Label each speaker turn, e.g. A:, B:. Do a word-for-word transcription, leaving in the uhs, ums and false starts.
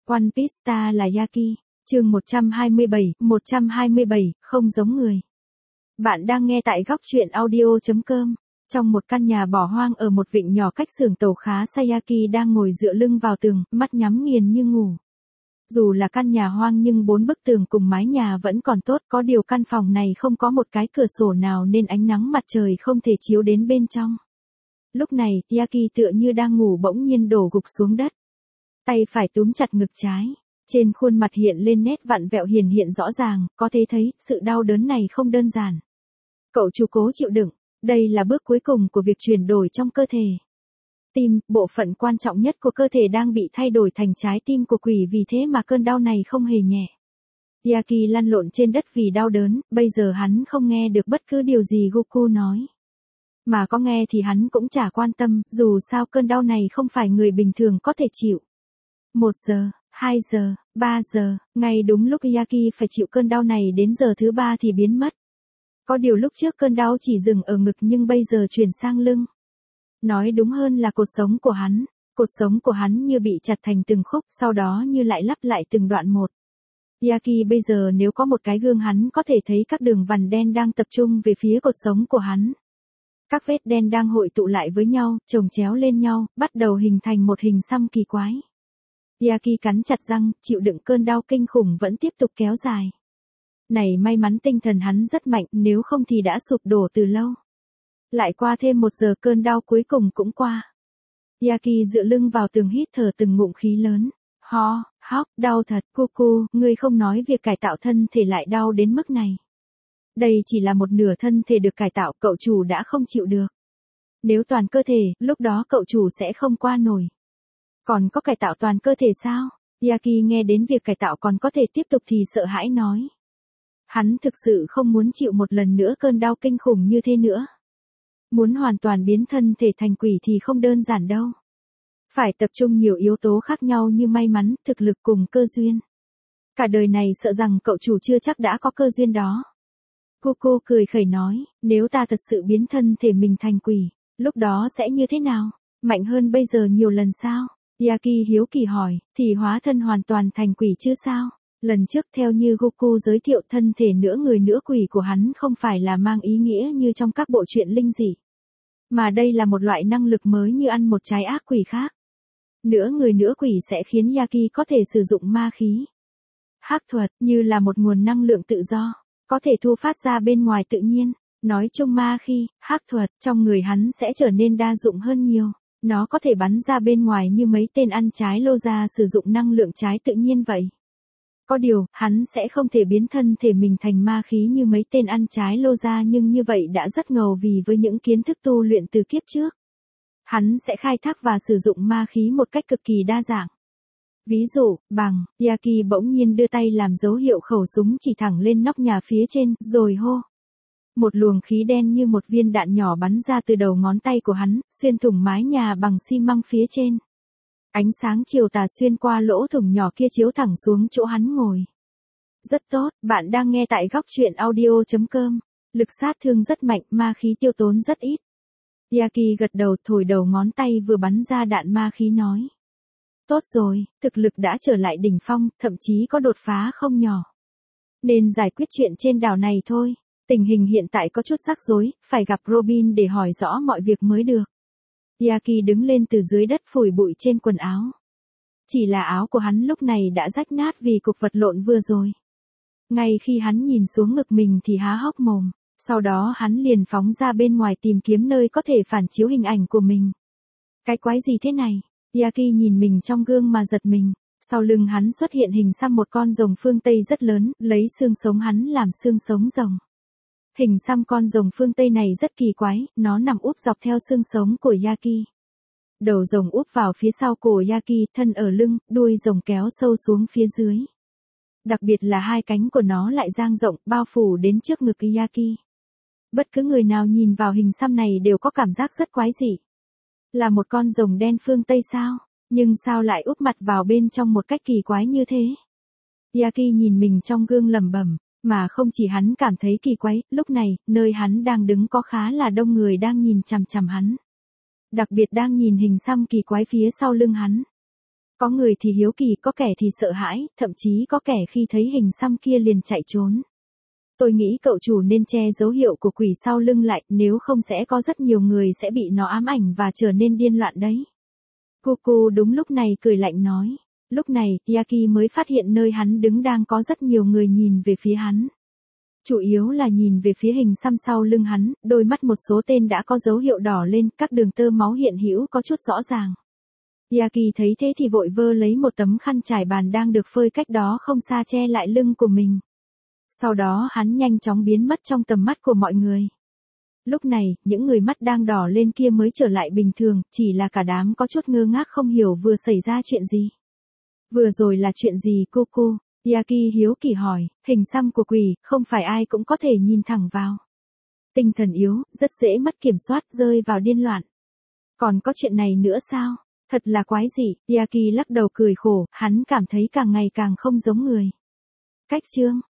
A: One Piece ta là Yaki, chương một trăm hai mươi bảy, một trăm hai mươi bảy, không giống người. Bạn đang nghe tại góc truyện audio chấm com. Trong một căn nhà bỏ hoang ở một vịnh nhỏ cách xưởng tàu khá Sayaki đang ngồi dựa lưng vào tường, mắt nhắm nghiền như ngủ. Dù là căn nhà hoang nhưng bốn bức tường cùng mái nhà vẫn còn tốt, có điều căn phòng này không có một cái cửa sổ nào nên ánh nắng mặt trời không thể chiếu đến bên trong. Lúc này, Yaki tựa như đang ngủ bỗng nhiên đổ gục xuống đất. Tay phải túm chặt ngực trái. Trên khuôn mặt hiện lên nét vặn vẹo hiển hiện rõ ràng, có thể thấy, sự đau đớn này không đơn giản. Cậu chủ cố chịu đựng, đây là bước cuối cùng của việc chuyển đổi trong cơ thể. Tim, bộ phận quan trọng nhất của cơ thể đang bị thay đổi thành trái tim của quỷ, vì thế mà cơn đau này không hề nhẹ. Yaki lăn lộn trên đất vì đau đớn, bây giờ hắn không nghe được bất cứ điều gì Goku nói. Mà có nghe thì hắn cũng chả quan tâm, dù sao cơn đau này không phải người bình thường có thể chịu. Một giờ, hai giờ, ba giờ, ngay đúng lúc Yaki phải chịu cơn đau này đến giờ thứ ba thì biến mất. Có điều lúc trước cơn đau chỉ dừng ở ngực nhưng bây giờ chuyển sang lưng. Nói đúng hơn là cột sống của hắn. Cột sống của hắn như bị chặt thành từng khúc, sau đó như lại lắp lại từng đoạn một. Yaki bây giờ nếu có một cái gương hắn có thể thấy các đường vằn đen đang tập trung về phía cột sống của hắn. Các vết đen đang hội tụ lại với nhau, chồng chéo lên nhau, bắt đầu hình thành một hình xăm kỳ quái. Yaki cắn chặt răng, chịu đựng cơn đau kinh khủng vẫn tiếp tục kéo dài. Này may mắn tinh thần hắn rất mạnh, nếu không thì đã sụp đổ từ lâu. Lại qua thêm một giờ cơn đau cuối cùng cũng qua. Yaki dựa lưng vào tường hít thở từng ngụm khí lớn. Ho, hóc, đau thật, Goku, ngươi không nói việc cải tạo thân thể lại đau đến mức này. Đây chỉ là một nửa thân thể được cải tạo, cậu chủ đã không chịu được. Nếu toàn cơ thể, lúc đó cậu chủ sẽ không qua nổi. Còn có cải tạo toàn cơ thể sao? Yaki nghe đến việc cải tạo còn có thể tiếp tục thì sợ hãi nói. Hắn thực sự không muốn chịu một lần nữa cơn đau kinh khủng như thế nữa. Muốn hoàn toàn biến thân thể thành quỷ thì không đơn giản đâu. Phải tập trung nhiều yếu tố khác nhau như may mắn, thực lực cùng cơ duyên. Cả đời này sợ rằng cậu chủ chưa chắc đã có cơ duyên đó. Goku cười khẩy nói, nếu ta thật sự biến thân thể mình thành quỷ, lúc đó sẽ như thế nào? Mạnh hơn bây giờ nhiều lần sao? Yaki hiếu kỳ hỏi, thì hóa thân hoàn toàn thành quỷ chứ sao? Lần trước theo như Goku giới thiệu, thân thể nửa người nửa quỷ của hắn không phải là mang ý nghĩa như trong các bộ truyện linh dị. Mà đây là một loại năng lực mới như ăn một trái ác quỷ khác. Nửa người nửa quỷ sẽ khiến Yaki có thể sử dụng ma khí. Hắc thuật, như là một nguồn năng lượng tự do, có thể thu phát ra bên ngoài tự nhiên. Nói chung ma khí, hắc thuật, trong người hắn sẽ trở nên đa dụng hơn nhiều. Nó có thể bắn ra bên ngoài như mấy tên ăn trái lô ra sử dụng năng lượng trái tự nhiên vậy. Có điều, hắn sẽ không thể biến thân thể mình thành ma khí như mấy tên ăn trái lô ra, nhưng như vậy đã rất ngầu vì với những kiến thức tu luyện từ kiếp trước. Hắn sẽ khai thác và sử dụng ma khí một cách cực kỳ đa dạng. Ví dụ, bằng, Yaki bỗng nhiên đưa tay làm dấu hiệu khẩu súng chỉ thẳng lên nóc nhà phía trên, rồi hô. Một luồng khí đen như một viên đạn nhỏ bắn ra từ đầu ngón tay của hắn, xuyên thủng mái nhà bằng xi măng phía trên. Ánh sáng chiều tà xuyên qua lỗ thủng nhỏ kia chiếu thẳng xuống chỗ hắn ngồi. Rất tốt, bạn đang nghe tại góc truyện audio chấm com. Lực sát thương rất mạnh, ma khí tiêu tốn rất ít. Yaki gật đầu, thổi đầu ngón tay vừa bắn ra đạn ma khí nói. Tốt rồi, thực lực đã trở lại đỉnh phong, thậm chí có đột phá không nhỏ. Nên giải quyết chuyện trên đảo này thôi. Tình hình hiện tại có chút rắc rối, phải gặp Robin để hỏi rõ mọi việc mới được. Yaki đứng lên từ dưới đất phủi bụi trên quần áo. Chỉ là áo của hắn lúc này đã rách nát vì cuộc vật lộn vừa rồi. Ngay khi hắn nhìn xuống ngực mình thì há hốc mồm, sau đó hắn liền phóng ra bên ngoài tìm kiếm nơi có thể phản chiếu hình ảnh của mình. Cái quái gì thế này? Yaki nhìn mình trong gương mà giật mình. Sau lưng hắn xuất hiện hình xăm một con rồng phương Tây rất lớn, lấy xương sống hắn làm xương sống rồng. Hình xăm con rồng phương Tây này rất kỳ quái, nó nằm úp dọc theo xương sống của Yaki. Đầu rồng úp vào phía sau cổ Yaki, thân ở lưng, đuôi rồng kéo sâu xuống phía dưới. Đặc biệt là hai cánh của nó lại dang rộng, bao phủ đến trước ngực Yaki. Bất cứ người nào nhìn vào hình xăm này đều có cảm giác rất quái dị. Là một con rồng đen phương Tây sao? Nhưng sao lại úp mặt vào bên trong một cách kỳ quái như thế? Yaki nhìn mình trong gương lẩm bẩm. Mà không chỉ hắn cảm thấy kỳ quái, lúc này, nơi hắn đang đứng có khá là đông người đang nhìn chằm chằm hắn. Đặc biệt đang nhìn hình xăm kỳ quái phía sau lưng hắn. Có người thì hiếu kỳ, có kẻ thì sợ hãi, thậm chí có kẻ khi thấy hình xăm kia liền chạy trốn. Tôi nghĩ cậu chủ nên che dấu hiệu của quỷ sau lưng lại, nếu không sẽ có rất nhiều người sẽ bị nó ám ảnh và trở nên điên loạn đấy. Cuckoo đúng lúc này cười lạnh nói. Lúc này, Yaki mới phát hiện nơi hắn đứng đang có rất nhiều người nhìn về phía hắn. Chủ yếu là nhìn về phía hình xăm sau lưng hắn, đôi mắt một số tên đã có dấu hiệu đỏ lên, các đường tơ máu hiện hữu có chút rõ ràng. Yaki thấy thế thì vội vơ lấy một tấm khăn trải bàn đang được phơi cách đó không xa che lại lưng của mình. Sau đó hắn nhanh chóng biến mất trong tầm mắt của mọi người. Lúc này, những người mắt đang đỏ lên kia mới trở lại bình thường, chỉ là cả đám có chút ngơ ngác không hiểu vừa xảy ra chuyện gì. Vừa rồi là chuyện gì cô cô? Yaki hiếu kỳ hỏi, hình xăm của quỷ, không phải ai cũng có thể nhìn thẳng vào. Tinh thần yếu, rất dễ mất kiểm soát, rơi vào điên loạn. Còn có chuyện này nữa sao? Thật là quái dị, Yaki lắc đầu cười khổ, hắn cảm thấy càng ngày càng không giống người. Cách chương